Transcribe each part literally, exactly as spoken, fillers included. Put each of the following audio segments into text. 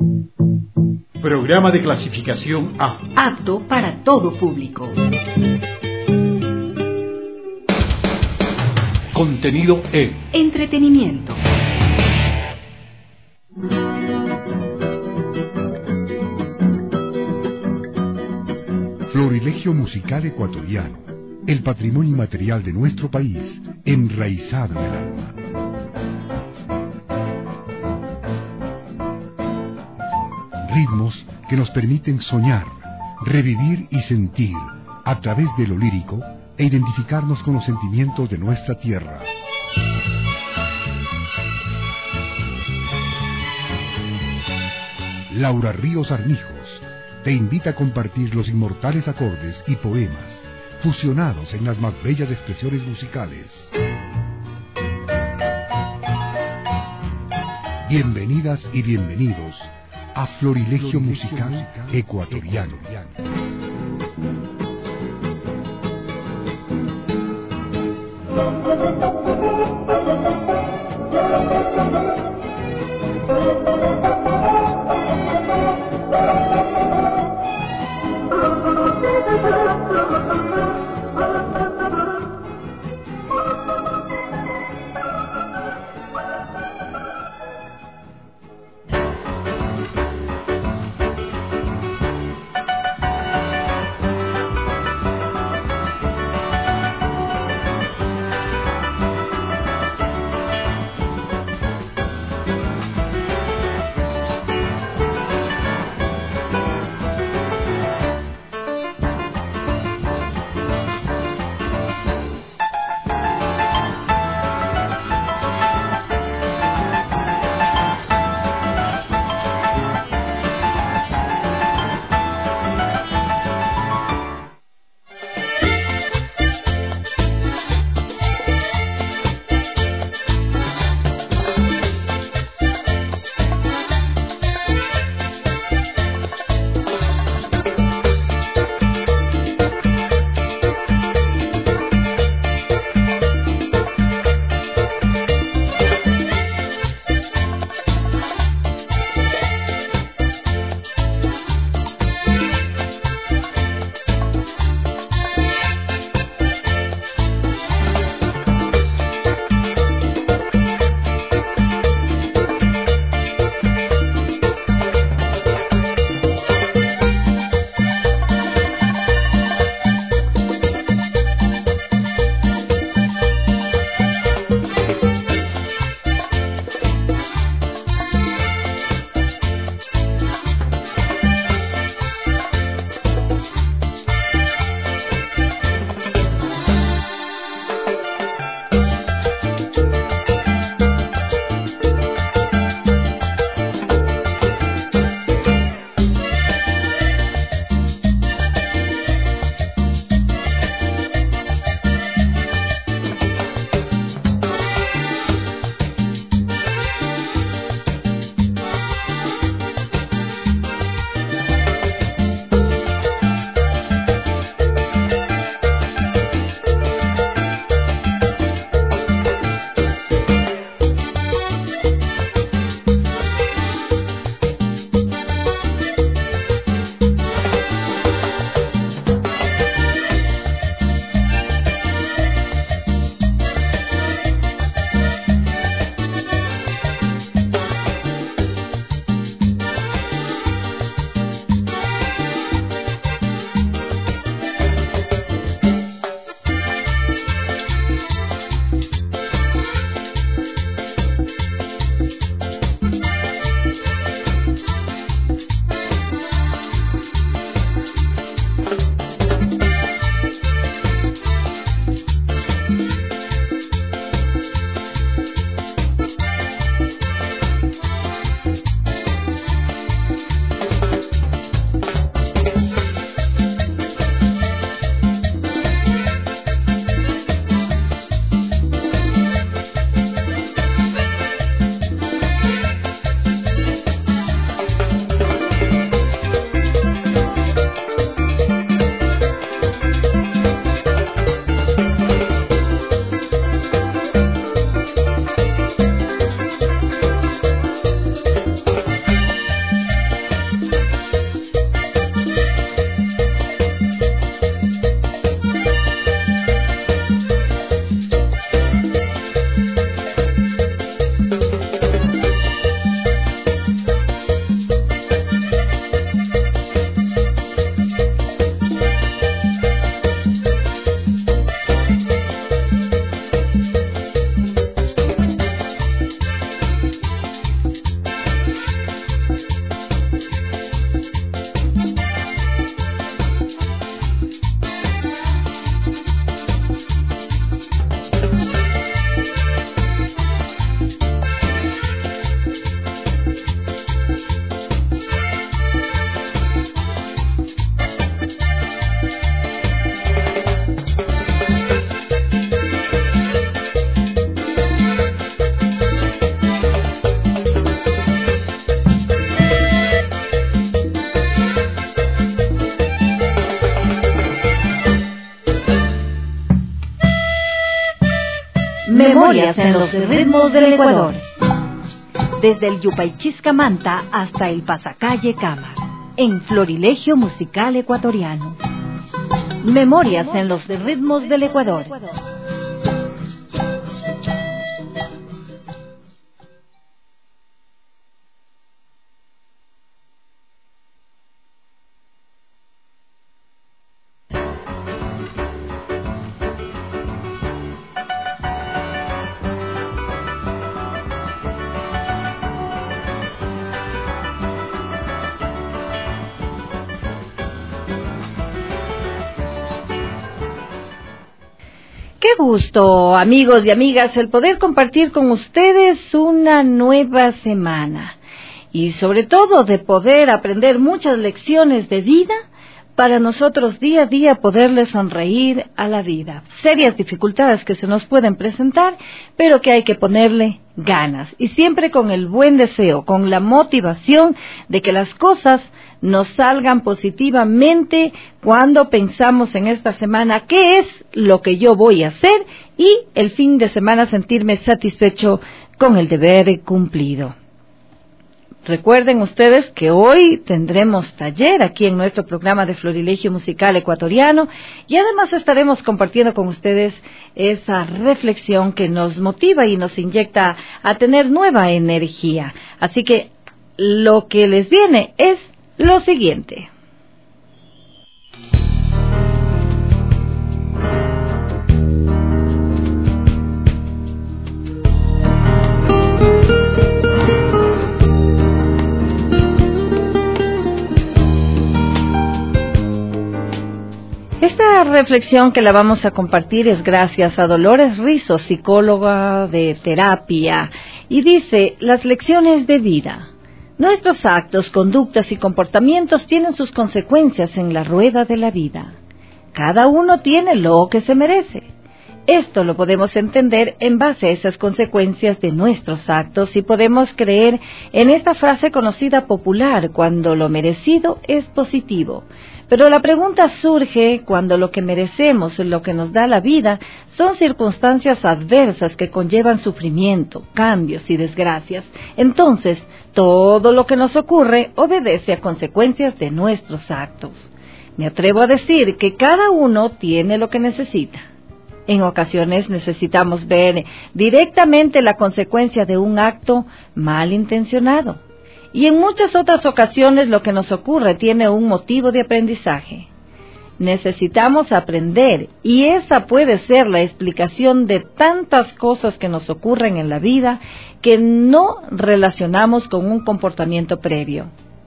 Programa de clasificación A. Apto para todo público. Contenido E. Entretenimiento. Florilegio musical ecuatoriano, el patrimonio inmaterial de nuestro país, enraizado en el alma. Ritmos que nos permiten soñar, revivir y sentir a través de lo lírico e identificarnos con los sentimientos de nuestra tierra. Laura Ríos Armijos te invita a compartir los inmortales acordes y poemas fusionados en las más bellas expresiones musicales. Bienvenidas y bienvenidos a Florilegio Musical Ecuatoriano. Memorias en los ritmos del Ecuador. Desde el Yupaychiscamanta hasta el Pasacalle Cámara, en Florilegio Musical Ecuatoriano. Memorias en los ritmos del Ecuador. Qué gusto, amigos y amigas, el poder compartir con ustedes una nueva semana y sobre todo de poder aprender muchas lecciones de vida para nosotros día a día poderle sonreír a la vida. Serias dificultades que se nos pueden presentar, pero que hay que ponerle ganas y siempre con el buen deseo, con la motivación de que las cosas nos salgan positivamente cuando pensamos en esta semana qué es lo que yo voy a hacer y el fin de semana sentirme satisfecho con el deber cumplido. Recuerden ustedes que hoy tendremos taller aquí en nuestro programa de Florilegio Musical Ecuatoriano y además estaremos compartiendo con ustedes esa reflexión que nos motiva y nos inyecta a tener nueva energía. Así que lo que les viene es lo siguiente. Esta reflexión que la vamos a compartir es gracias a Dolores Rizo, psicóloga de terapia, y dice: las lecciones de vida. Nuestros actos, conductas y comportamientos tienen sus consecuencias en la rueda de la vida. Cada uno tiene lo que se merece. Esto lo podemos entender en base a esas consecuencias de nuestros actos y podemos creer en esta frase conocida popular: cuando lo merecido es positivo. Pero la pregunta surge cuando lo que merecemos, lo que nos da la vida, son circunstancias adversas que conllevan sufrimiento, cambios y desgracias. Entonces, todo lo que nos ocurre obedece a consecuencias de nuestros actos. Me atrevo a decir que cada uno tiene lo que necesita. En ocasiones necesitamos ver directamente la consecuencia de un acto malintencionado. Y en muchas otras ocasiones lo que nos ocurre tiene un motivo de aprendizaje. Necesitamos aprender y esa puede ser la explicación de tantas cosas que nos ocurren en la vida que no relacionamos con un comportamiento previo,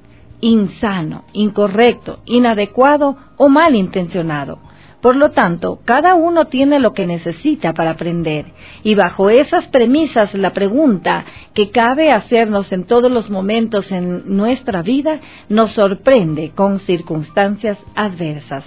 insano, incorrecto, inadecuado o malintencionado. Por lo tanto, cada uno tiene lo que necesita para aprender, y bajo esas premisas la pregunta que cabe hacernos en todos los momentos en nuestra vida nos sorprende con circunstancias adversas.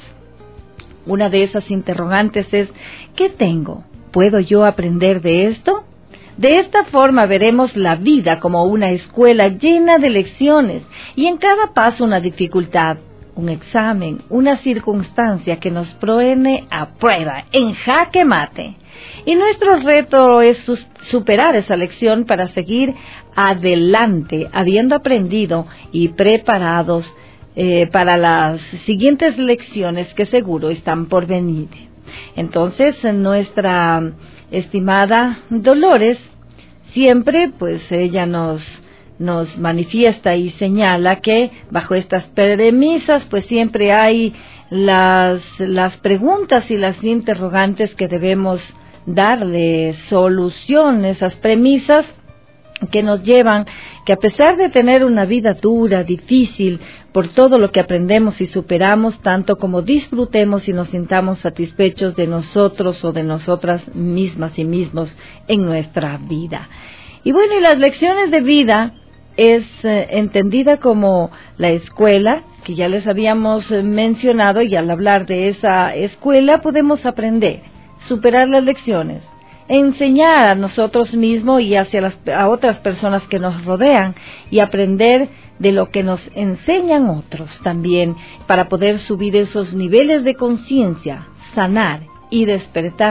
Una de esas interrogantes es: ¿qué tengo? ¿Puedo yo aprender de esto? De esta forma veremos la vida como una escuela llena de lecciones, y en cada paso una dificultad, un examen, una circunstancia que nos pone a prueba, en jaque mate. Y nuestro reto es superar esa lección para seguir adelante, habiendo aprendido y preparados eh, para las siguientes lecciones que seguro están por venir. Entonces, nuestra estimada Dolores, siempre, pues ella nos... nos manifiesta y señala que bajo estas premisas pues siempre hay las, las preguntas y las interrogantes que debemos darle solución, esas premisas que nos llevan que a pesar de tener una vida dura, difícil, por todo lo que aprendemos y superamos, tanto como disfrutemos y nos sintamos satisfechos de nosotros o de nosotras mismas y mismos en nuestra vida. Y bueno, y las lecciones de vida es eh, entendida como la escuela, que ya les habíamos eh, mencionado, y al hablar de esa escuela podemos aprender, superar las lecciones, enseñar a nosotros mismos y hacia las, a otras personas que nos rodean, y aprender de lo que nos enseñan otros también, para poder subir esos niveles de conciencia, sanar y despertar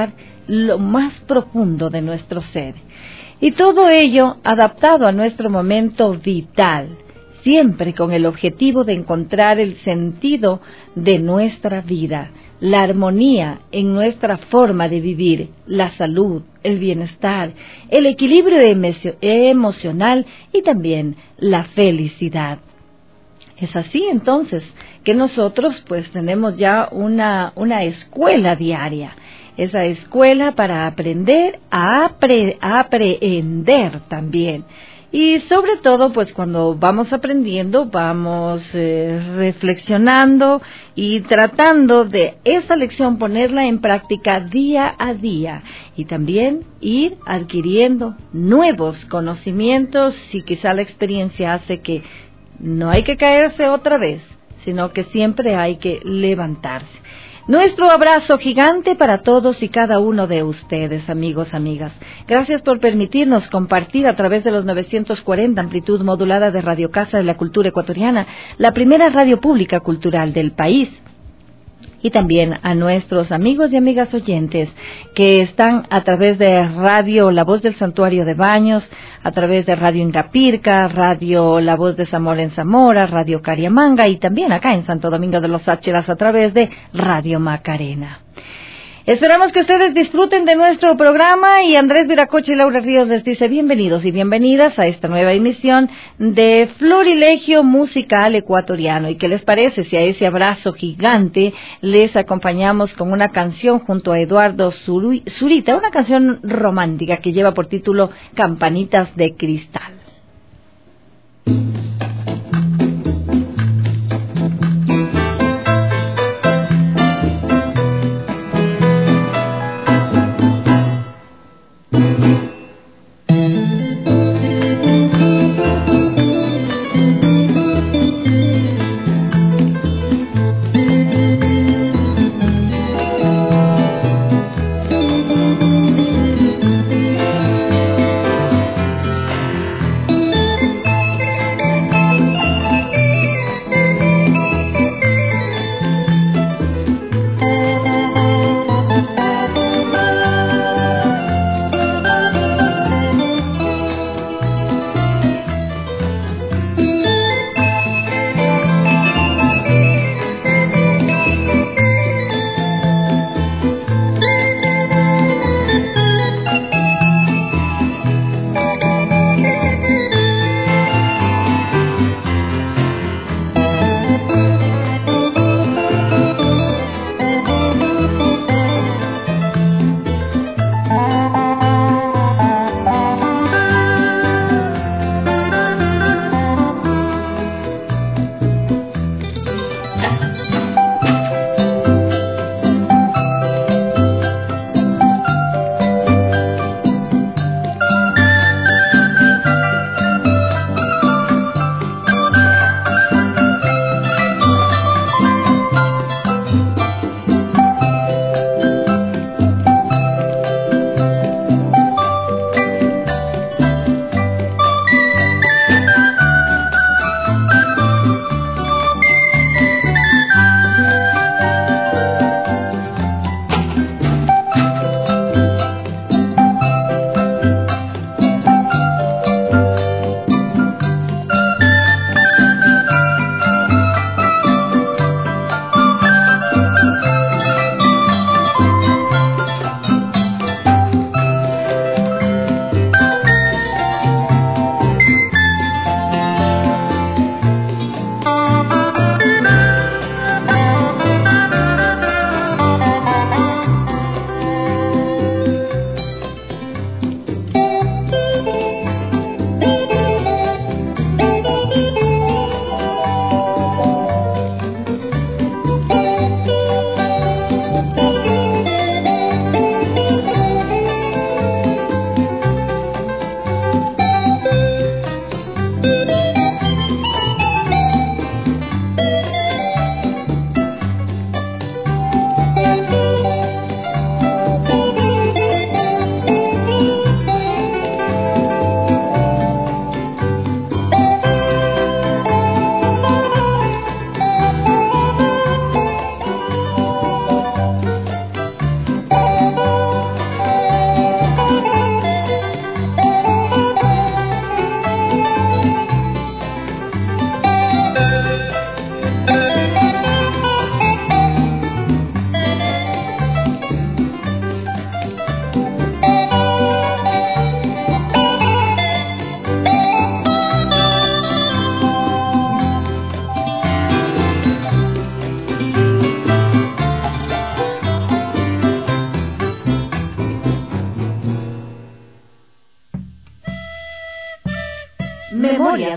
lo más profundo de nuestro ser. Y todo ello adaptado a nuestro momento vital, siempre con el objetivo de encontrar el sentido de nuestra vida, la armonía en nuestra forma de vivir, la salud, el bienestar, el equilibrio emocional y también la felicidad. Es así entonces que nosotros pues tenemos ya una, una escuela diaria, esa escuela para aprender a, apre, a aprehender también. Y sobre todo, pues cuando vamos aprendiendo, vamos eh, reflexionando y tratando de esa lección ponerla en práctica día a día y también ir adquiriendo nuevos conocimientos y quizá la experiencia hace que no hay que caerse otra vez, sino que siempre hay que levantarse. Nuestro abrazo gigante para todos y cada uno de ustedes, amigos, amigas. Gracias por permitirnos compartir a través de los novecientos cuarenta amplitud modulada de Radio Casa de la Cultura Ecuatoriana, la primera radio pública cultural del país. Y también a nuestros amigos y amigas oyentes que están a través de Radio La Voz del Santuario de Baños, a través de Radio Ingapirca, Radio La Voz de Zamora en Zamora, Radio Cariamanga y también acá en Santo Domingo de los Áchilas a través de Radio Macarena. Esperamos que ustedes disfruten de nuestro programa y Andrés Viracocha y Laura Ríos les dice bienvenidos y bienvenidas a esta nueva emisión de Florilegio Musical Ecuatoriano. ¿Y qué les parece si a ese abrazo gigante les acompañamos con una canción junto a Eduardo Zurita, una canción romántica que lleva por título Campanitas de Cristal?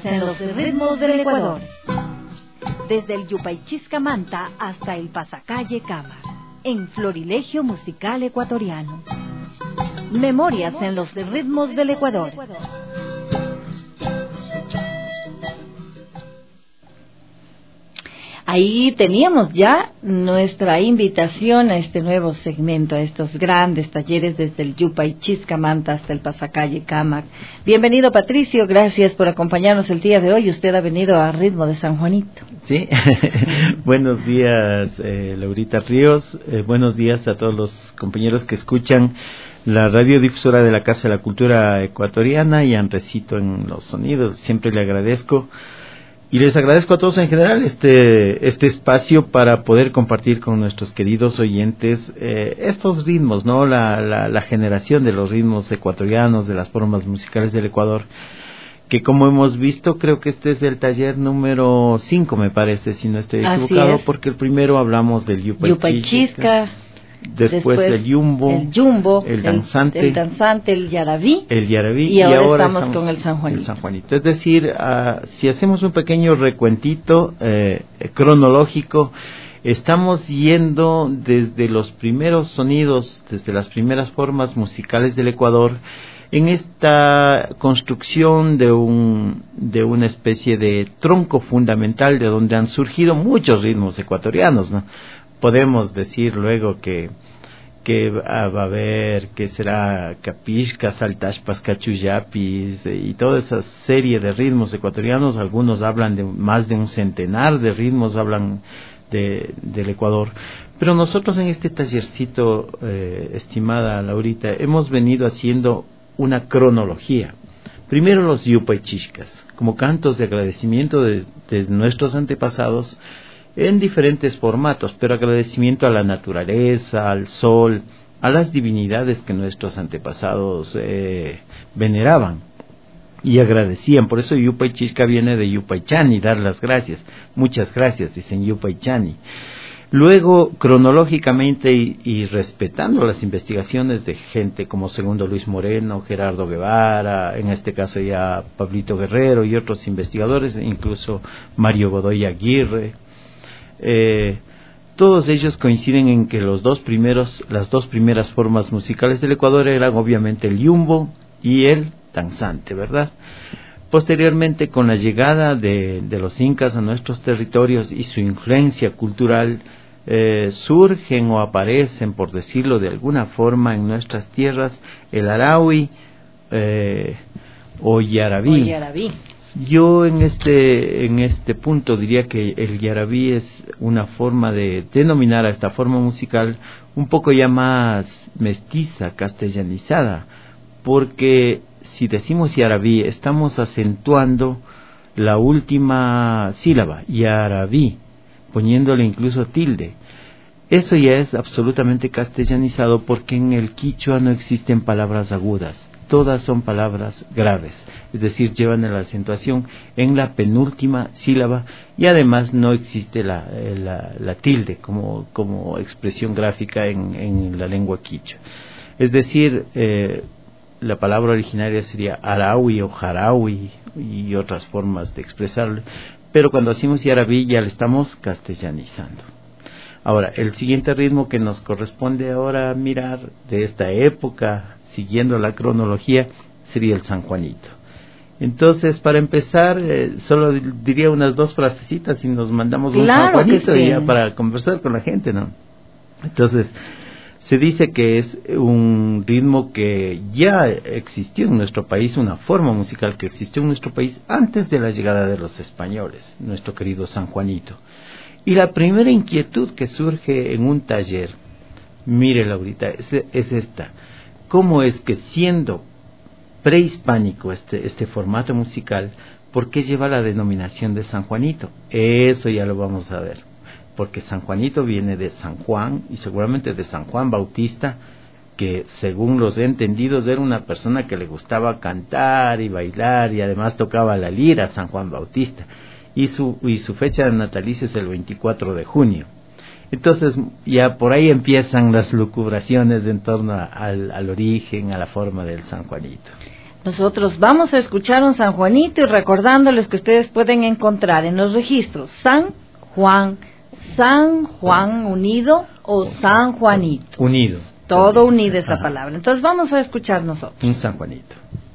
Memorias en los ritmos del Ecuador. Desde el Yupaychisca Manta hasta el Pasacalle Cama, en Florilegio Musical Ecuatoriano. Memorias en los ritmos del Ecuador. Ahí teníamos ya nuestra invitación a este nuevo segmento, a estos grandes talleres desde el Yupaychisca Manta hasta el Pasacalle Camac. Bienvenido, Patricio, gracias por acompañarnos el día de hoy. Usted ha venido a ritmo de San Juanito. Sí, buenos días, eh, Laurita Ríos, eh, buenos días a todos los compañeros que escuchan la radiodifusora de la Casa de la Cultura Ecuatoriana y Andresito en los sonidos. Siempre le agradezco. Y les agradezco a todos en general este este espacio para poder compartir con nuestros queridos oyentes eh, estos ritmos, ¿no? La, la, la generación de los ritmos ecuatorianos, de las formas musicales del Ecuador, que como hemos visto, creo que este es el taller número cinco, me parece, si no estoy equivocado, porque el primero hablamos del Yupaychisca. Después, Después el yumbo, el yumbo, el danzante, el, el danzante, el yarabí, el yarabí y, y ahora, ahora estamos, estamos con el San Juanito. El San Juanito. Es decir, uh, si hacemos un pequeño recuentito eh, cronológico, estamos yendo desde los primeros sonidos, desde las primeras formas musicales del Ecuador, en esta construcción de un de una especie de tronco fundamental de donde han surgido muchos ritmos ecuatorianos, ¿no? Podemos decir luego que que va a haber, que será Capixca, Saltashpas, Cachuyapis eh, y toda esa serie de ritmos ecuatorianos. Algunos hablan de más de un centenar de ritmos, hablan de, del Ecuador. Pero nosotros en este tallercito, eh, estimada Laurita, hemos venido haciendo una cronología. Primero los Yupaychiscas, como cantos de agradecimiento de, de nuestros antepasados, en diferentes formatos, pero agradecimiento a la naturaleza, al sol, a las divinidades que nuestros antepasados eh, veneraban y agradecían. Por eso Yupaychisca viene de Yupaychani, dar las gracias. Muchas gracias, dicen Yupaychani. Luego, cronológicamente y, y respetando las investigaciones de gente como Segundo Luis Moreno, Gerardo Guevara, en este caso ya Pablito Guerrero y otros investigadores, incluso Mario Godoy Aguirre, Eh, todos ellos coinciden en que los dos primeros, las dos primeras formas musicales del Ecuador eran obviamente el yumbo y el danzante, ¿verdad? Posteriormente, con la llegada de, de los incas a nuestros territorios y su influencia cultural, eh, surgen o aparecen, por decirlo de alguna forma, en nuestras tierras el araui eh, o yarabí. O yarabí. Yo en este en este punto diría que el yarabí es una forma de denominar a esta forma musical un poco ya más mestiza, castellanizada, porque si decimos yarabí estamos acentuando la última sílaba, yarabí, poniéndole incluso tilde. Eso ya es absolutamente castellanizado porque en el quichua no existen palabras agudas, todas son palabras graves, es decir, llevan la acentuación en la penúltima sílaba y además no existe la, la, la tilde como, como expresión gráfica en, en la lengua quichua. Es decir, eh, la palabra originaria sería araui o jaraui y otras formas de expresarlo, pero cuando hacemos yarabí ya le estamos castellanizando. Ahora, el siguiente ritmo que nos corresponde ahora mirar de esta época, siguiendo la cronología, sería el San Juanito. Entonces, para empezar, eh, solo diría unas dos frasecitas y nos mandamos un claro San Juanito sí. ya para conversar con la gente, ¿no? Entonces, se dice que es un ritmo que ya existió en nuestro país, una forma musical que existió en nuestro país antes de la llegada de los españoles, nuestro querido San Juanito. Y la primera inquietud que surge en un taller, mire Laurita, es, es esta: ¿cómo es que siendo prehispánico este, este formato musical, por qué lleva la denominación de San Juanito? Eso ya lo vamos a ver, porque San Juanito viene de San Juan y seguramente de San Juan Bautista, que según los entendidos era una persona que le gustaba cantar y bailar y además tocaba la lira, San Juan Bautista. Y su, y su fecha de natalicio es el veinticuatro de junio. Entonces ya por ahí empiezan las lucubraciones en torno a, al, al origen, a la forma del San Juanito. Nosotros vamos a escuchar un San Juanito y recordándoles que ustedes pueden encontrar en los registros San Juan, San Juan unido o San Juanito. Unido. Todo unido esa Ajá. palabra. Entonces vamos a escuchar nosotros. Un San Juanito.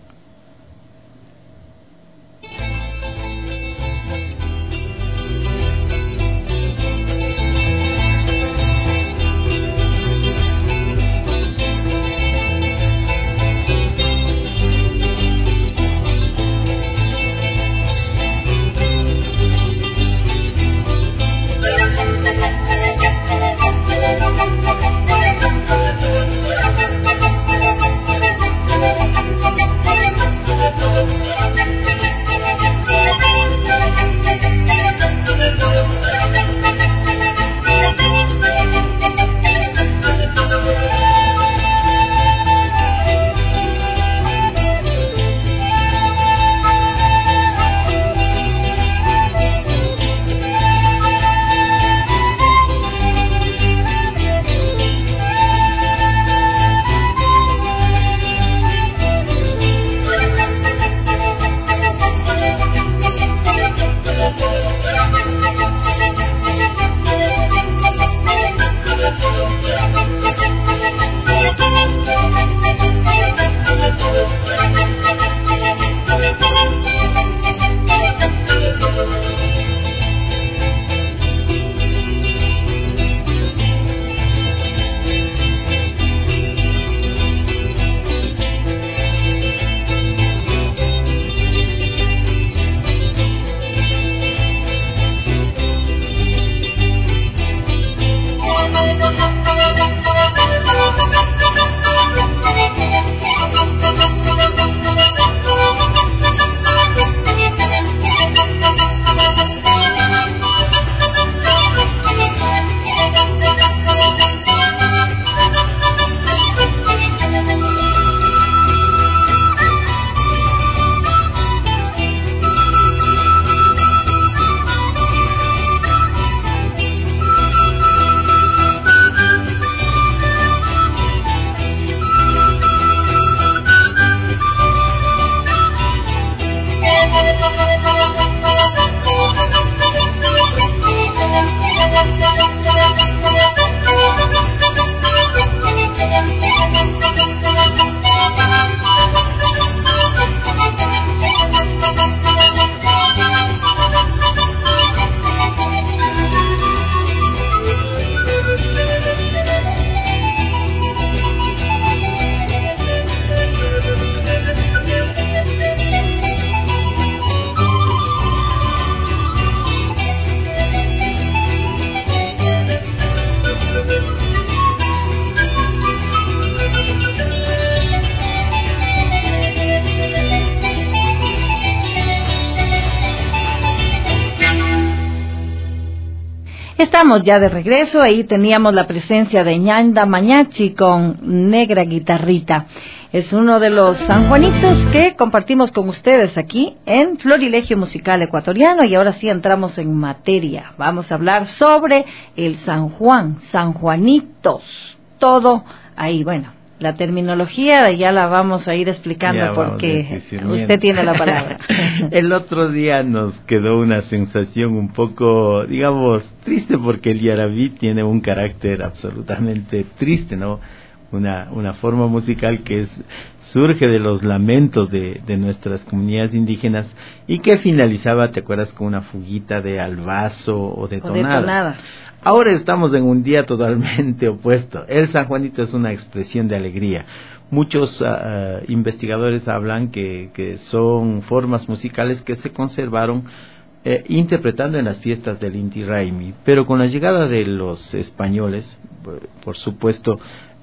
Estamos ya de regreso, ahí teníamos la presencia de Ñanda Mañachi con Negra Guitarrita. Es uno de los sanjuanitos que compartimos con ustedes aquí en Florilegio Musical Ecuatoriano y ahora sí entramos en materia. Vamos a hablar sobre el San Juan, San Juanitos, todo ahí, bueno. La terminología ya la vamos a ir explicando porque usted tiene la palabra. El otro día nos quedó una sensación un poco, digamos, triste porque el yarabí tiene un carácter absolutamente triste, ¿no? Una, una forma musical que es, surge de los lamentos de, de nuestras comunidades indígenas y que finalizaba, ¿te acuerdas?, con una fuguita de albazo o de tonada. O de tonada. Ahora estamos en un día totalmente opuesto. El San Juanito es una expresión de alegría. Muchos uh, investigadores hablan que, que son formas musicales que se conservaron eh, interpretando en las fiestas del Inti Raymi. Pero con la llegada de los españoles, por supuesto,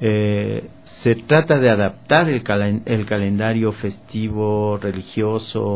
eh, se trata de adaptar el, cal- el calendario festivo, religioso,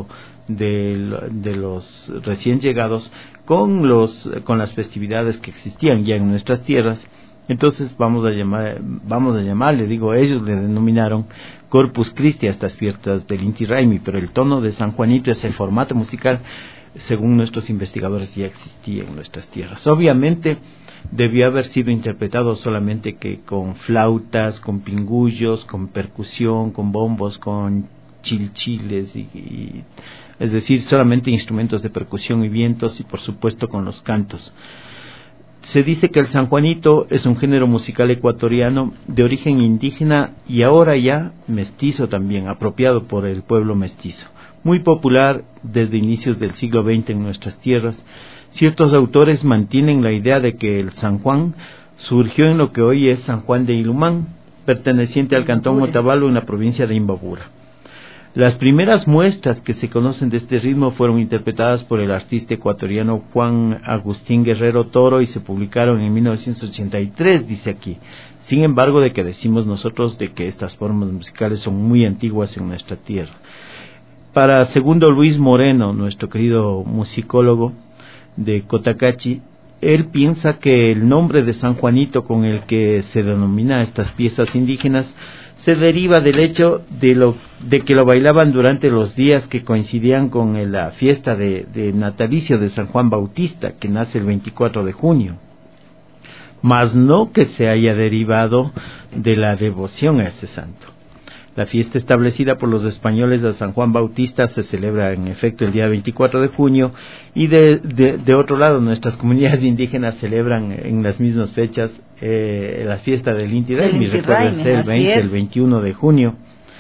de, de los recién llegados con los con las festividades que existían ya en nuestras tierras. Entonces vamos a llamar vamos a llamarle, digo, ellos le denominaron Corpus Christi a estas fiestas del Inti Raymi, pero el tono de San Juanito, ese formato musical, según nuestros investigadores, ya existía en nuestras tierras. Obviamente debió haber sido interpretado solamente que con flautas, con pingullos, con percusión, con bombos, con chilchiles, y, y, es decir, solamente instrumentos de percusión y vientos, y por supuesto con los cantos. Se dice que el sanjuanito es un género musical ecuatoriano de origen indígena y ahora ya mestizo también, apropiado por el pueblo mestizo. Muy popular desde inicios del siglo veinte en nuestras tierras. Ciertos autores mantienen la idea de que el San Juan surgió en lo que hoy es San Juan de Ilumán, perteneciente al cantón Otavalo en la provincia de Imbabura. Las primeras muestras que se conocen de este ritmo fueron interpretadas por el artista ecuatoriano Juan Agustín Guerrero Toro y se publicaron en mil novecientos ochenta y tres, dice aquí. Sin embargo, de que decimos nosotros de que estas formas musicales son muy antiguas en nuestra tierra. Para segundo Luis Moreno, nuestro querido musicólogo de Cotacachi, él piensa que el nombre de San Juanito con el que se denomina estas piezas indígenas se deriva del hecho de, lo, de que lo bailaban durante los días que coincidían con la fiesta de, de natalicio de San Juan Bautista, que nace el veinticuatro de junio, mas no que se haya derivado de la devoción a ese santo. La fiesta establecida por los españoles de San Juan Bautista se celebra en efecto el día veinticuatro de junio y de, de, de otro lado nuestras comunidades indígenas celebran en las mismas fechas eh, la fiesta del Inti Raymi, recuerda ser el veinte, el veintiuno de junio,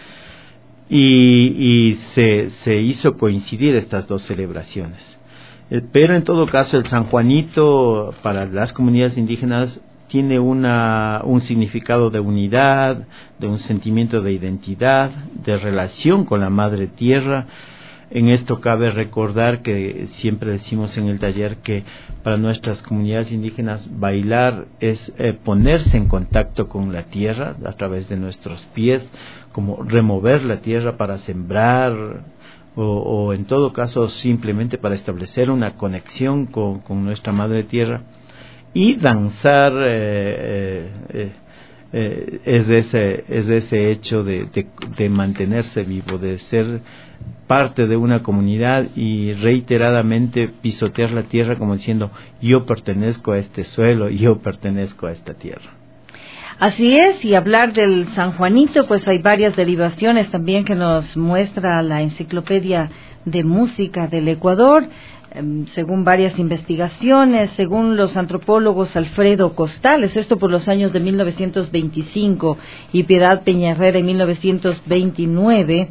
y, y se, se hizo coincidir estas dos celebraciones. Eh, pero en todo caso el San Juanito para las comunidades indígenas tiene una, un significado de unidad, de un sentimiento de identidad, de relación con la Madre Tierra. En esto cabe recordar que siempre decimos en el taller que para nuestras comunidades indígenas bailar es eh, ponerse en contacto con la tierra a través de nuestros pies, como remover la tierra para sembrar, o, o en todo caso simplemente para establecer una conexión con, con nuestra Madre Tierra. Y danzar eh, eh, eh, es, de ese, es de ese hecho de, de, de mantenerse vivo, de ser parte de una comunidad y reiteradamente pisotear la tierra como diciendo yo pertenezco a este suelo, yo pertenezco a esta tierra. Así es, y hablar del San Juanito, pues hay varias derivaciones también que nos muestra la Enciclopedia de Música del Ecuador. Según varias investigaciones, según los antropólogos Alfredo Costales, esto por los años de mil novecientos veinticinco y Piedad Peñarrera en mil novecientos veintinueve,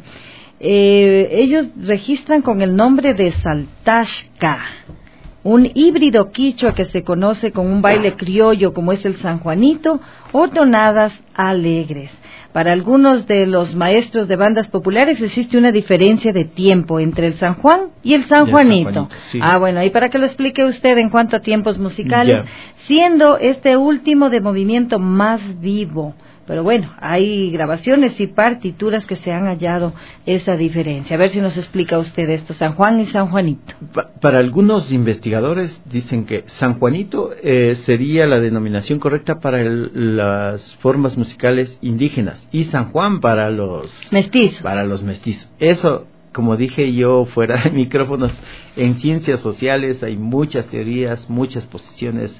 eh, ellos registran con el nombre de Saltashka, un híbrido quichua que se conoce con un baile criollo como es el San Juanito o tonadas alegres. Para algunos de los maestros de bandas populares existe una diferencia de tiempo entre el San Juan y el San Juanito. San Juanito, sí. Ah, bueno, y para que lo explique usted en cuanto a tiempos musicales, yeah. Siendo este último de movimiento más vivo. Pero bueno, hay grabaciones y partituras que se han hallado esa diferencia. A ver si nos explica usted esto, San Juan y San Juanito. Pa para algunos investigadores dicen que San Juanito eh, sería la denominación correcta para el, las formas musicales indígenas y San Juan para los mestizos. Para los mestizos. Eso, como dije yo fuera de micrófonos, en ciencias sociales hay muchas teorías, muchas posiciones,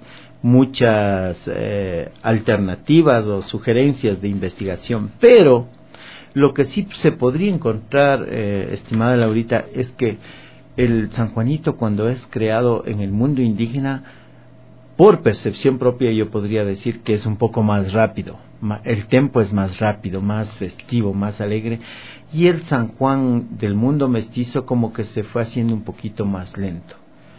muchas eh, alternativas o sugerencias de investigación, pero lo que sí se podría encontrar, eh, estimada Laurita, es que el San Juanito, cuando es creado en el mundo indígena, por percepción propia yo podría decir que es un poco más rápido, el tempo es más rápido, más festivo, más alegre, y el San Juan del mundo mestizo como que se fue haciendo un poquito más lento.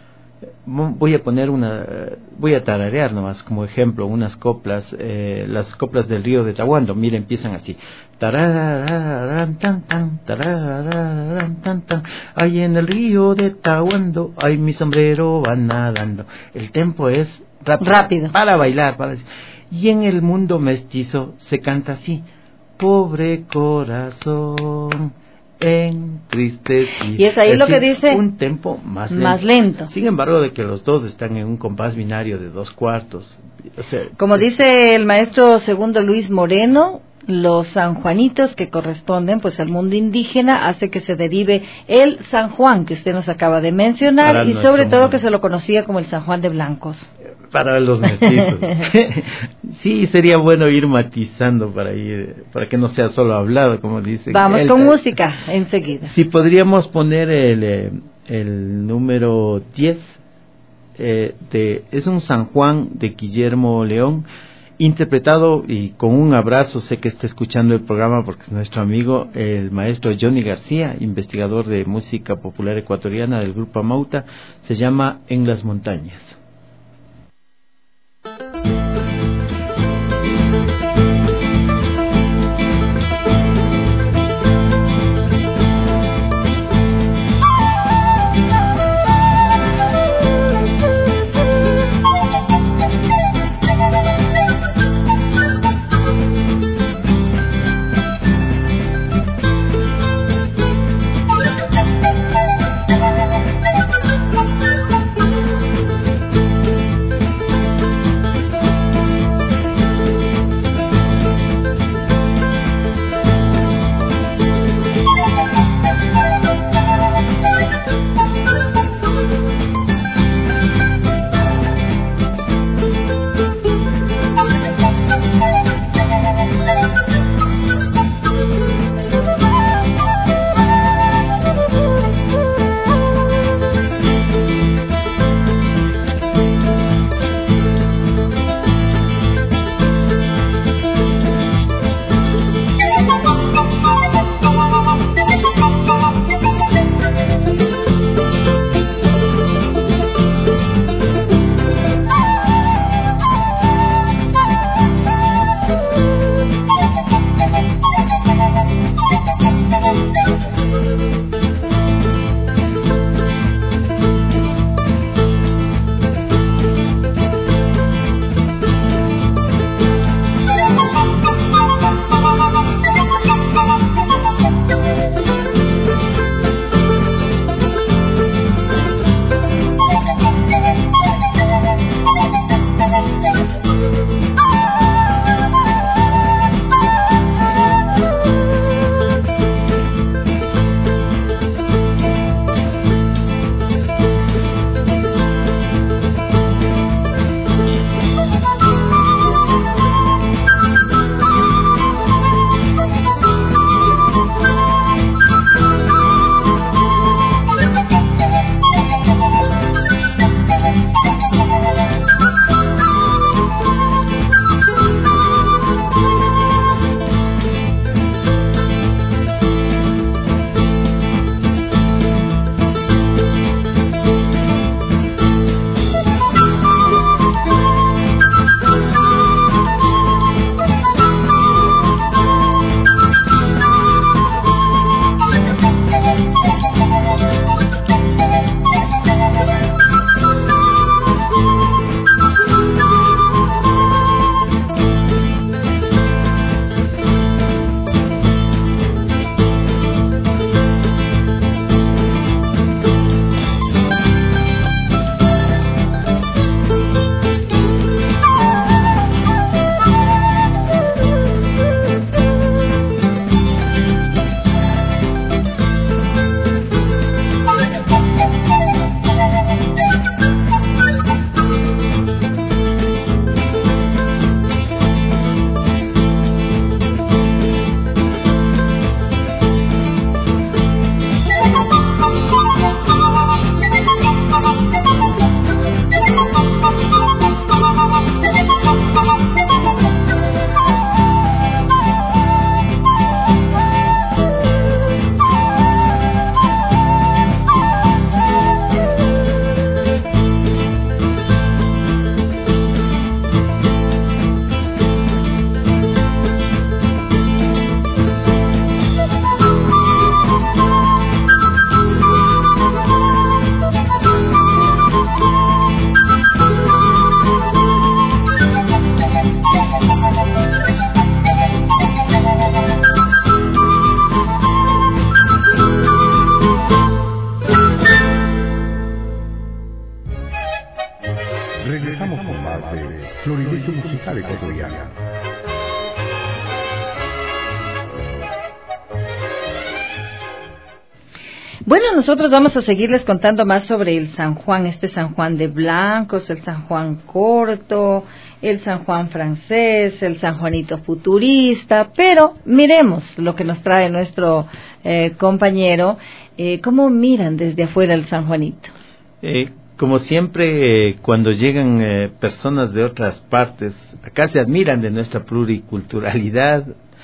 Voy a poner una, voy a tararear nomás como ejemplo unas coplas, eh, las coplas del río de Tahuando. Mira, empiezan así: tarararán, tan, tan, tarararán, tan, tan, ahí en el río de Tahuando, ay, mi sombrero va nadando. El tempo es rápido, rápido. Para bailar, para... y en el mundo mestizo se canta así: pobre corazón entristecido. Y es ahí es lo decir, que dice un tempo más lento. más lento. Sin embargo, de que los dos están en un compás binario de dos cuartos. O sea, como es, dice el maestro segundo Luis Moreno, los sanjuanitos que corresponden pues al mundo indígena hace que se derive el San Juan que usted nos acaba de mencionar y sobre todo mundo. Que se lo conocía como el San Juan de Blancos. Para los mestizos. Sí, sería bueno ir matizando para ir, para que no sea solo hablado, como dice. Vamos el, con música enseguida. Si podríamos poner el, el número diez, eh, de, es un San Juan de Guillermo León, interpretado, y con un abrazo, sé que está escuchando el programa porque es nuestro amigo, el maestro Johnny García, investigador de música popular ecuatoriana del Grupo Amauta. Se llama En las montañas. Florilegium musical ecuatoriana. Bueno, nosotros vamos a seguirles contando más sobre el San Juan, este San Juan de Blancos, el San Juan corto, el San Juan francés, el San Juanito futurista, pero miremos lo que nos trae nuestro eh, compañero, eh, ¿cómo miran desde afuera el San Juanito? Eh, como siempre, eh, cuando llegan eh, personas de otras partes, acá se admiran de nuestra pluriculturalidad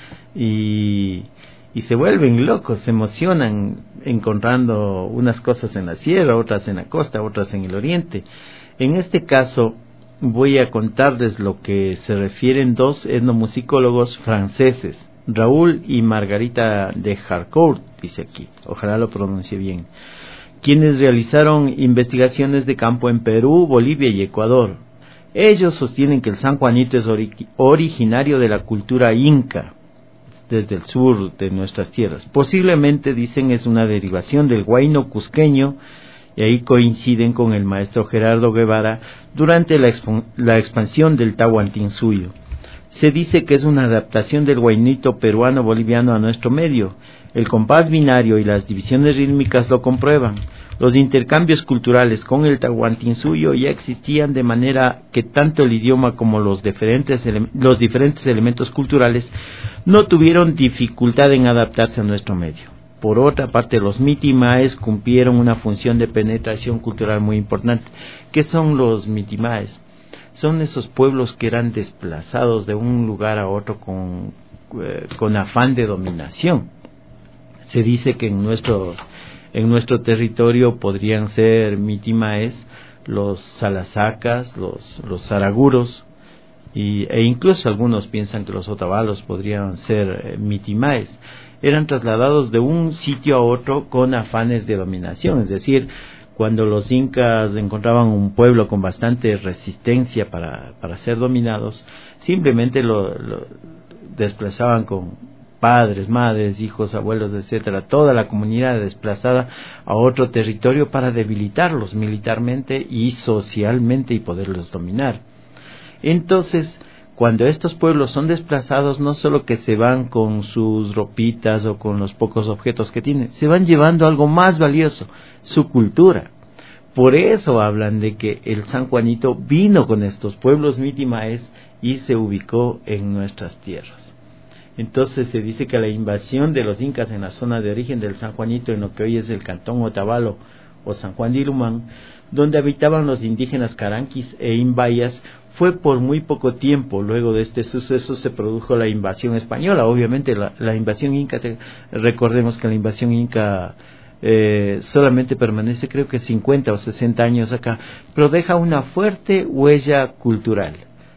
y, y se vuelven locos, se emocionan encontrando unas cosas en la sierra, otras en la costa, otras en el oriente. En este caso, voy a contarles lo que se refieren dos etnomusicólogos franceses, Raúl y Margarita de Harcourt, dice aquí, ojalá lo pronuncie bien, quienes realizaron investigaciones de campo en Perú, Bolivia y Ecuador. Ellos sostienen que el San Juanito es ori- originario de la cultura inca, desde el sur de nuestras tierras. Posiblemente, dicen, es una derivación del huayno cusqueño, y ahí coinciden con el maestro Gerardo Guevara durante la, expo- la expansión del Tahuantinsuyo. Se dice que es una adaptación del huaynito peruano-boliviano a nuestro medio. El compás binario y las divisiones rítmicas lo comprueban. Los intercambios culturales con el Tahuantinsuyo ya existían, de manera que tanto el idioma como los diferentes, ele- los diferentes elementos culturales no tuvieron dificultad en adaptarse a nuestro medio. Por otra parte, los mitimaes cumplieron una función de penetración cultural muy importante. ¿Qué son los mitimaes? Son esos pueblos que eran desplazados de un lugar a otro con, eh, con afán de dominación. Se dice que en nuestro, en nuestro territorio podrían ser mitimaes los salasacas, los, los zaraguros, y, e incluso algunos piensan que los otavalos podrían ser eh, mitimaes. Eran trasladados de un sitio a otro con afanes de dominación, es decir, cuando los incas encontraban un pueblo con bastante resistencia para, para ser dominados, simplemente lo, lo desplazaban con padres, madres, hijos, abuelos, etcétera, toda la comunidad desplazada a otro territorio para debilitarlos militarmente y socialmente y poderlos dominar. Entonces, cuando estos pueblos son desplazados, no solo que se van con sus ropitas o con los pocos objetos que tienen, se van llevando algo más valioso, su cultura. Por eso hablan de que el San Juanito vino con estos pueblos mitimaes y se ubicó en nuestras tierras. Entonces se dice que la invasión de los incas en la zona de origen del San Juanito, en lo que hoy es el cantón Otavalo o San Juan de Ilumán, donde habitaban los indígenas caranquis e imbayas, fue por muy poco tiempo. Luego de este suceso se produjo la invasión española. Obviamente la, la invasión inca, te, recordemos que la invasión inca eh, solamente permanece creo que cincuenta o sesenta años acá, pero deja una fuerte huella cultural,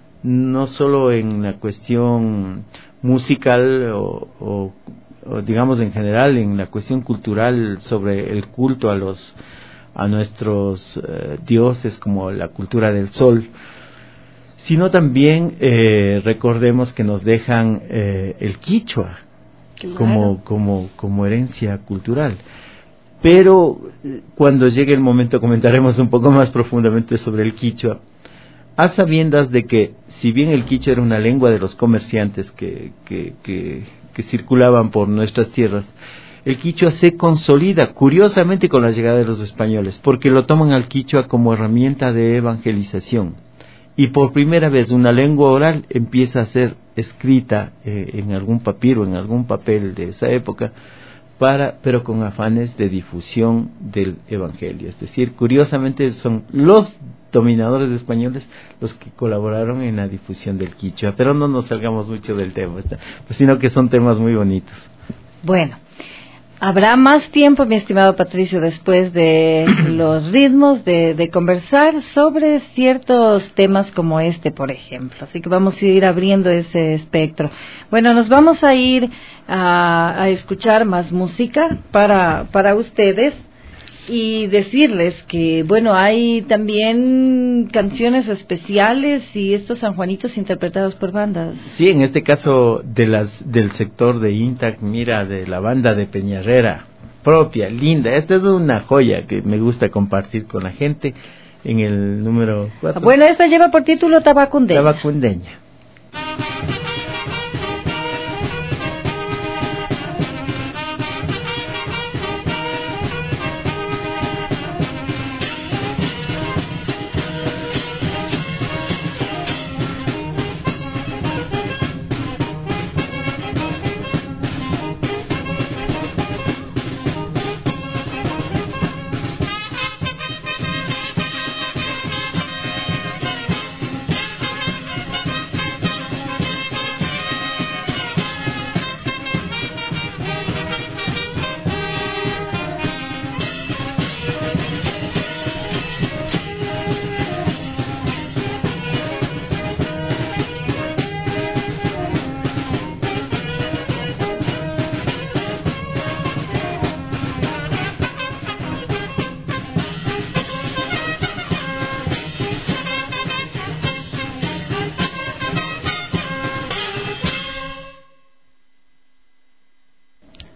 no solo en la cuestión musical o, o, o digamos en general en la cuestión cultural sobre el culto a los a nuestros eh, dioses, como la cultura del sol, sino también eh, recordemos que nos dejan eh, el quichua, claro, como como como herencia cultural. Pero eh, cuando llegue el momento comentaremos un poco más profundamente sobre el quichua, a sabiendas de que si bien el quichua era una lengua de los comerciantes que que, que, que circulaban por nuestras tierras, el quichua se consolida curiosamente con la llegada de los españoles, porque lo toman al quichua como herramienta de evangelización. Y por primera vez una lengua oral empieza a ser escrita eh, en algún papiro, en algún papel de esa época, para, pero con afanes de difusión del evangelio. Es decir, curiosamente son los dominadores españoles los que colaboraron en la difusión del quichua, pero no nos salgamos mucho del tema, sino que son temas muy bonitos. Bueno, habrá más tiempo, mi estimado Patricio, después de los ritmos, de, de conversar sobre ciertos temas como este, por ejemplo. Así que vamos a ir abriendo ese espectro. Bueno, nos vamos a ir a, a escuchar más música para, para ustedes y decirles que, bueno, hay también canciones especiales y estos sanjuanitos interpretados por bandas. Sí, en este caso de las del sector de Intac, mira, de la banda de Peñarrera, propia, linda. Esta es una joya que me gusta compartir con la gente en el número cuatro. Bueno, esta lleva por título Tabacundeña. Tabacundeña.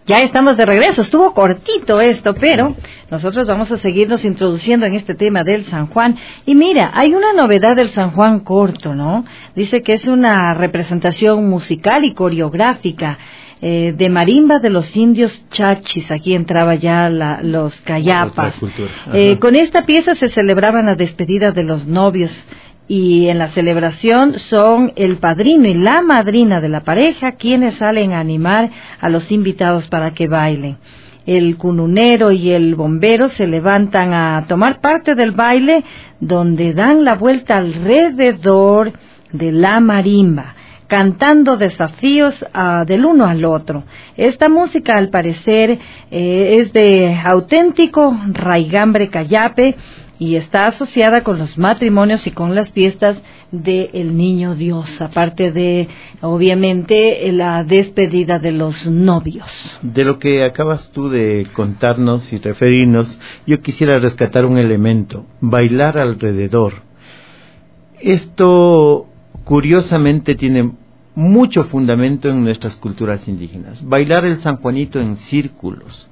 Ya estamos de regreso, estuvo cortito esto, pero nosotros vamos a seguirnos introduciendo en este tema del San Juan. Y mira, hay una novedad del San Juan corto, ¿no? Dice que es una representación musical y coreográfica eh, de marimba de los indios chachis. Aquí entraba ya la, los cayapas. Eh, con esta pieza se celebraban las despedidas de los novios. Y en la celebración son el padrino y la madrina de la pareja quienes salen a animar a los invitados para que bailen. El cununero y el bombero se levantan a tomar parte del baile, donde dan la vuelta alrededor de la marimba, cantando desafíos uh, del uno al otro. Esta música, al parecer, eh, es de auténtico raigambre cayape, y está asociada con los matrimonios y con las fiestas del Niño Dios, aparte de, obviamente, la despedida de los novios. De lo que acabas tú de contarnos y referirnos, yo quisiera rescatar un elemento: bailar alrededor. Esto, curiosamente, tiene mucho fundamento en nuestras culturas indígenas. Bailar el San Juanito en círculos.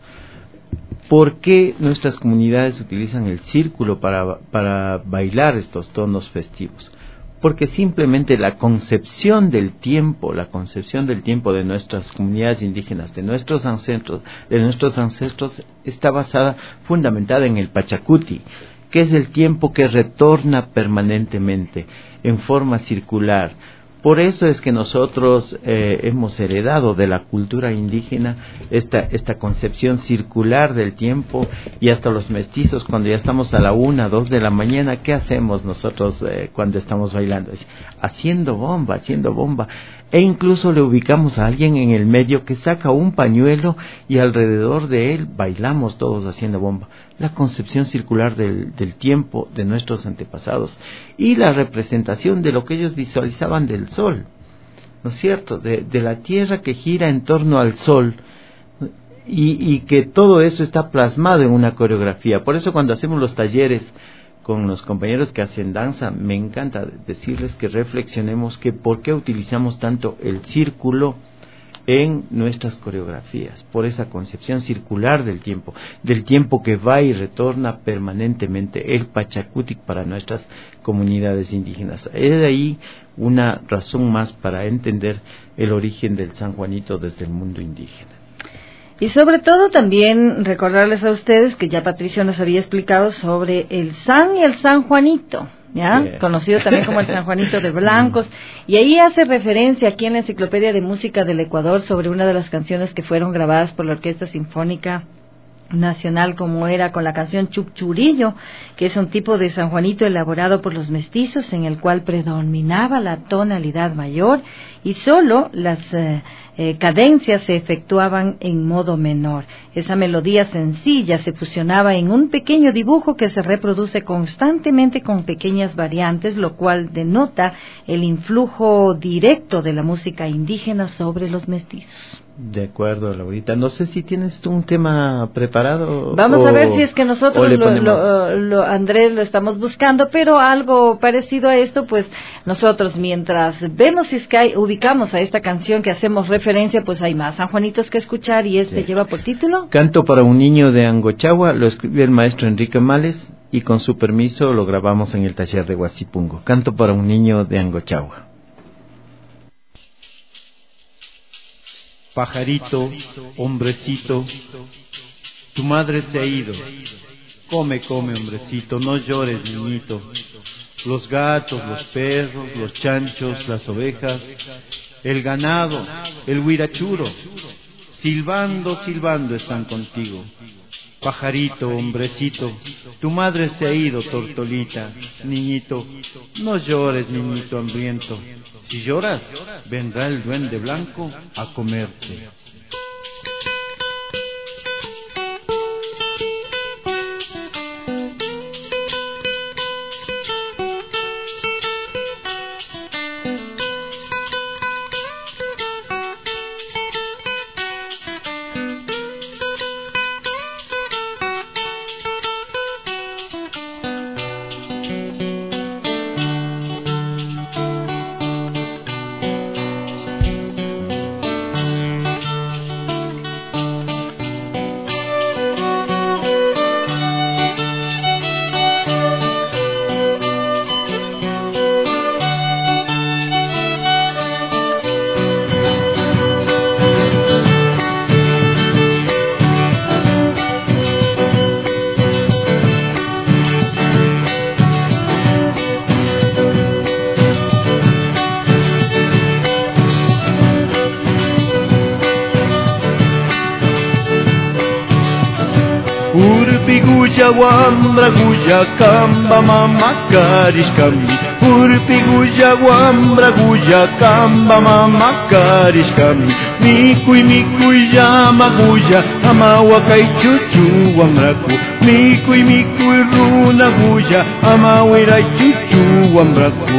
¿Por qué nuestras comunidades utilizan el círculo para, para bailar estos tonos festivos? Porque simplemente la concepción del tiempo, la concepción del tiempo de nuestras comunidades indígenas, de nuestros ancestros, de nuestros ancestros, está basada, fundamentada en el Pachacuti, que es el tiempo que retorna permanentemente en forma circular. Por eso es que nosotros eh, hemos heredado de la cultura indígena esta, esta concepción circular del tiempo, y hasta los mestizos, cuando ya estamos a la una, dos de la mañana, ¿qué hacemos nosotros eh, cuando estamos bailando? Es, haciendo bomba, haciendo bomba. E incluso le ubicamos a alguien en el medio que saca un pañuelo y alrededor de él bailamos todos haciendo bomba. La concepción circular del, del tiempo de nuestros antepasados y la representación de lo que ellos visualizaban del sol, ¿no es cierto? De, de la tierra que gira en torno al sol, y, y que todo eso está plasmado en una coreografía. Por eso cuando hacemos los talleres con los compañeros que hacen danza, me encanta decirles que reflexionemos que por qué utilizamos tanto el círculo en nuestras coreografías, por esa concepción circular del tiempo, del tiempo que va y retorna permanentemente, el Pachacutic para nuestras comunidades indígenas. Es de ahí una razón más para entender el origen del San Juanito desde el mundo indígena. Y sobre todo también recordarles a ustedes que ya Patricio nos había explicado sobre el San y el San Juanito, ¿ya? Yeah. Conocido también como el San Juanito de Blancos, y ahí hace referencia aquí en la Enciclopedia de Música del Ecuador sobre una de las canciones que fueron grabadas por la Orquesta Sinfónica Nacional, como era con la canción Chucchurillo, que es un tipo de San Juanito elaborado por los mestizos, en el cual predominaba la tonalidad mayor y solo las eh, eh, cadencias se efectuaban en modo menor. Esa melodía sencilla se fusionaba en un pequeño dibujo que se reproduce constantemente con pequeñas variantes, lo cual denota el influjo directo de la música indígena sobre los mestizos. De acuerdo, Laurita. No sé si tienes tú un tema preparado. Vamos o, a ver si es que nosotros, lo, lo, lo, Andrés, lo estamos buscando, pero algo parecido a esto, pues nosotros mientras vemos si es que hay, ubicamos a esta canción que hacemos referencia, pues hay más San Juanitos que escuchar, y este sí. Lleva por título Canto para un niño de Angochagua, lo escribió el maestro Enrique Males y con su permiso lo grabamos en el taller de Huasipungo. Canto para un niño de Angochagua. Pajarito, hombrecito, tu madre se ha ido. Come, come, hombrecito, no llores, niñito. Los gatos, los perros, los chanchos, las ovejas, el ganado, el huirachuro, silbando, silbando están contigo. Pajarito, hombrecito, tu madre se ha ido, tortolita, niñito, no llores, niñito hambriento. Si lloras, vendrá el duende blanco a comerte. guya wambra guya kamba mama karishkami urpi guya wambra guya kamba mama karishkami mikuy mikuy llama guya amawa kay chuchu wamraku mikuy mikuy runa guya amawiray chuchu wamraku.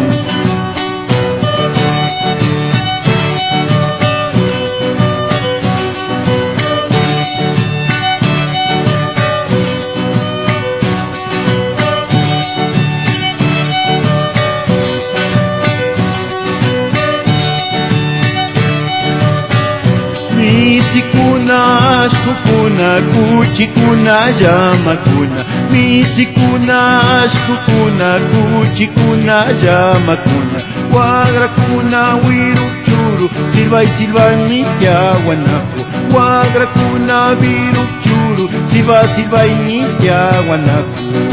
Misikuna, shkukuna, kuchikuna, llamakuna Misikuna, shkukuna, kuchikuna, llamakuna Wagrakuna, wiruchuru, silbay silbay mi yawanaku Wagrakuna, wiruchuru, silbay silbay mi yawanaku.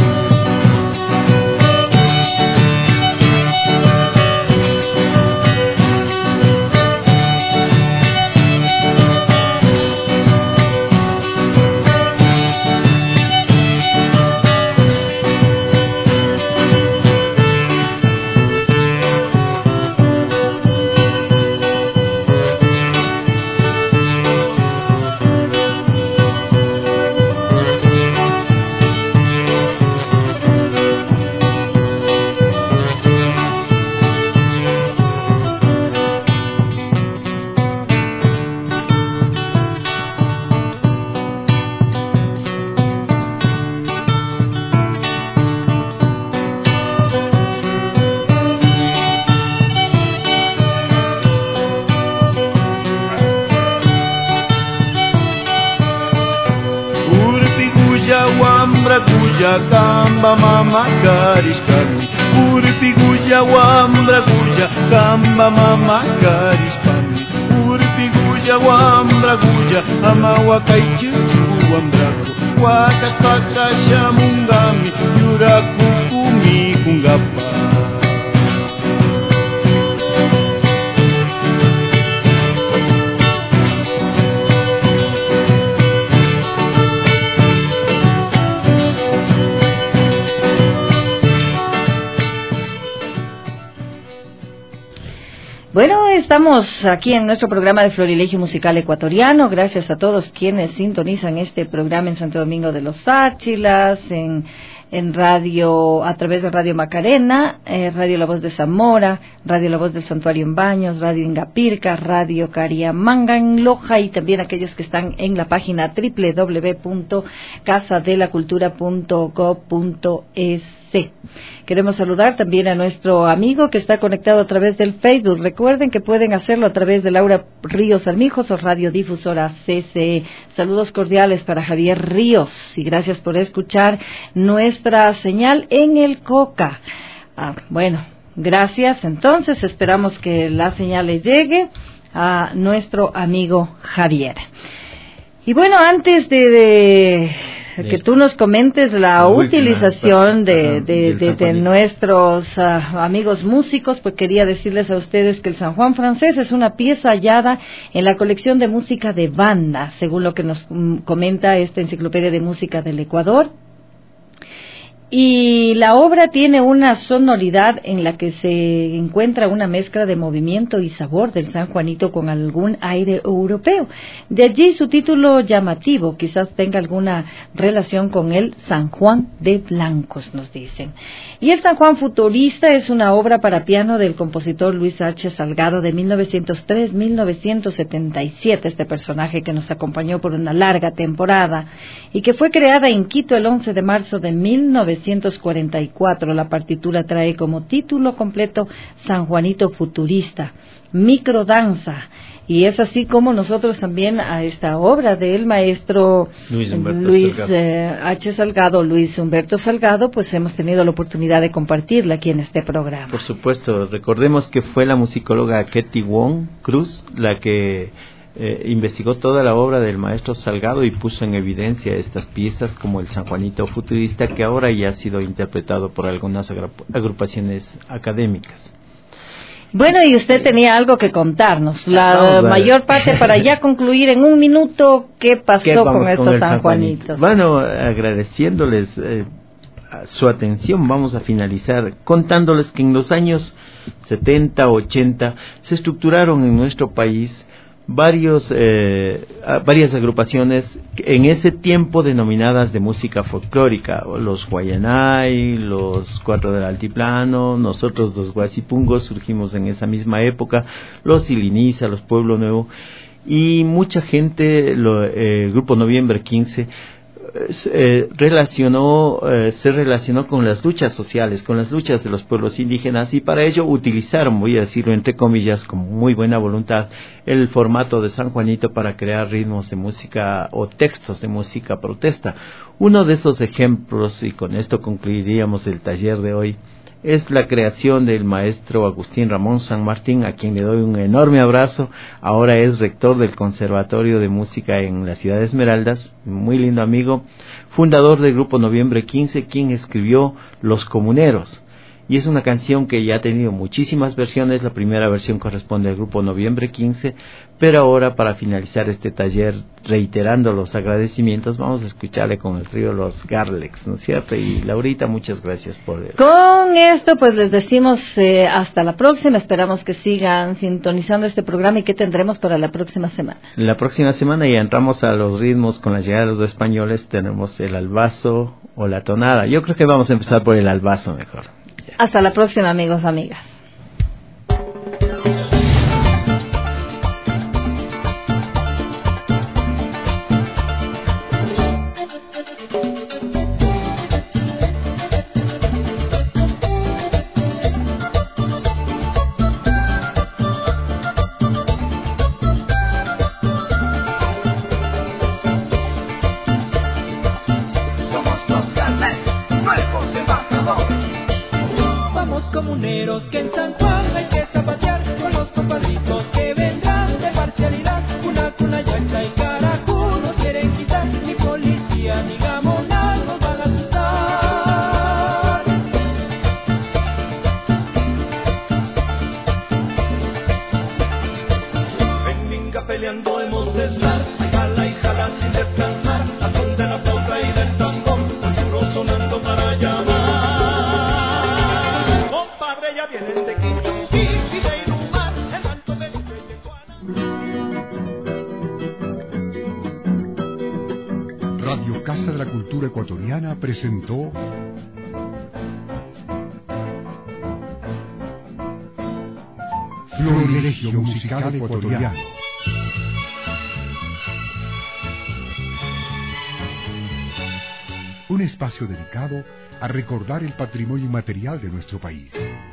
Kamba mama karishkami urpi guya wambra guya kamba mama karishkami urpi guya wambra guya amawa kay chuchu wambraku waka kaka shamungami yuraku kumi kungapa. Bueno, estamos aquí en nuestro programa de Florilegio Musical Ecuatoriano. Gracias a todos quienes sintonizan este programa en Santo Domingo de los Áchilas, en, en radio, a través de Radio Macarena, eh, Radio La Voz de Zamora, Radio La Voz del Santuario en Baños, Radio Ingapirca, Radio Cariamanga en Loja y también aquellos que están en la página doble u doble u doble u punto casa de la cultura punto gob punto es. Queremos saludar también a nuestro amigo que está conectado a través del Facebook. Recuerden que pueden hacerlo a través de Laura Ríos Armijos o Radiodifusora C C E. Saludos cordiales para Javier Ríos y gracias por escuchar nuestra señal en el Coca. Ah, bueno, gracias. Entonces esperamos que la señal le llegue a nuestro amigo Javier. Y bueno, antes de... de que tú nos comentes la, la utilización de, de, de, de nuestros uh, amigos músicos, pues quería decirles a ustedes que el San Juan francés es una pieza hallada en la colección de música de banda, según lo que nos um, comenta esta enciclopedia de música del Ecuador. Y la obra tiene una sonoridad en la que se encuentra una mezcla de movimiento y sabor del San Juanito con algún aire europeo. De allí su título llamativo, quizás tenga alguna relación con el San Juan de Blancos, nos dicen. Y el San Juan futurista es una obra para piano del compositor Luis H. Salgado de mil novecientos tres a mil novecientos setenta y siete, este personaje que nos acompañó por una larga temporada y que fue creada en Quito el once de marzo de mil novecientos cuarenta y cuatro. La partitura trae como título completo San Juanito Futurista, microdanza, y es así como nosotros también a esta obra del maestro Luis, Luis eh, H. Salgado, Luis Humberto Salgado, pues hemos tenido la oportunidad de compartirla aquí en este programa. Por supuesto, recordemos que fue la musicóloga Ketty Wong Cruz la que Eh, investigó toda la obra del maestro Salgado y puso en evidencia estas piezas como el San Juanito Futurista, que ahora ya ha sido interpretado por algunas agrupaciones académicas. Bueno, y usted tenía algo que contarnos, la mayor parte para ya concluir en un minuto, ¿qué pasó ¿Qué con estos con sanjuanitos? Bueno, agradeciéndoles eh, su atención, vamos a finalizar contándoles que en los años setenta, ochenta se estructuraron en nuestro país varios eh, varias agrupaciones en ese tiempo denominadas de música folclórica, los Guayanay, los Cuatro del Altiplano, nosotros los Guasipungos surgimos en esa misma época, los Iliniza, los Pueblo Nuevo, y mucha gente, lo, eh, el grupo Noviembre quince Eh, relacionó, eh, se relacionó con las luchas sociales, con las luchas de los pueblos indígenas, y para ello utilizaron, voy a decirlo entre comillas, con muy buena voluntad, el formato de San Juanito para crear ritmos de música o textos de música protesta. Uno de esos ejemplos, y con esto concluiríamos el taller de hoy, es la creación del maestro Agustín Ramón San Martín, a quien le doy un enorme abrazo. Ahora es rector del Conservatorio de Música en la ciudad de Esmeraldas, muy lindo amigo, fundador del grupo Noviembre quince, quien escribió Los Comuneros. Y es una canción que ya ha tenido muchísimas versiones. La primera versión corresponde al grupo Noviembre quince, pero ahora, para finalizar este taller, reiterando los agradecimientos, vamos a escucharle con el trío Los Garlex, ¿no es cierto? Y Laurita, muchas gracias por eso. Con esto pues les decimos eh, hasta la próxima. Esperamos que sigan sintonizando este programa. ¿Y qué tendremos para la próxima semana? La próxima semana ya entramos a los ritmos con la llegada de los españoles. Tenemos el albazo o la tonada. Yo creo que vamos a empezar por el albazo mejor. Hasta la próxima, amigos, amigas. Comuneros que en San Juan hay que zapatear con los compadritos que vendrán de parcialidad. Una cuna yacha y carajú nos quieren quitar, ni policía ni gamonal nos van a asustar. Venga peleando hemos de estar, jala y jala sin descansar, a son de la flauta y del tambor, duro sonando para llamar. Radio Casa de la Cultura Ecuatoriana presentó Florilegio Musical Ecuatoriano. Un espacio dedicado a recordar el patrimonio inmaterial de nuestro país.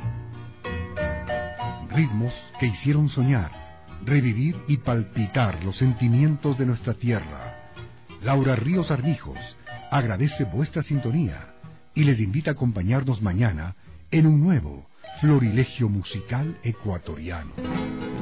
Ritmos que hicieron soñar, revivir y palpitar los sentimientos de nuestra tierra. Laura Ríos Armijos agradece vuestra sintonía y les invita a acompañarnos mañana en un nuevo Florilegio Musical Ecuatoriano.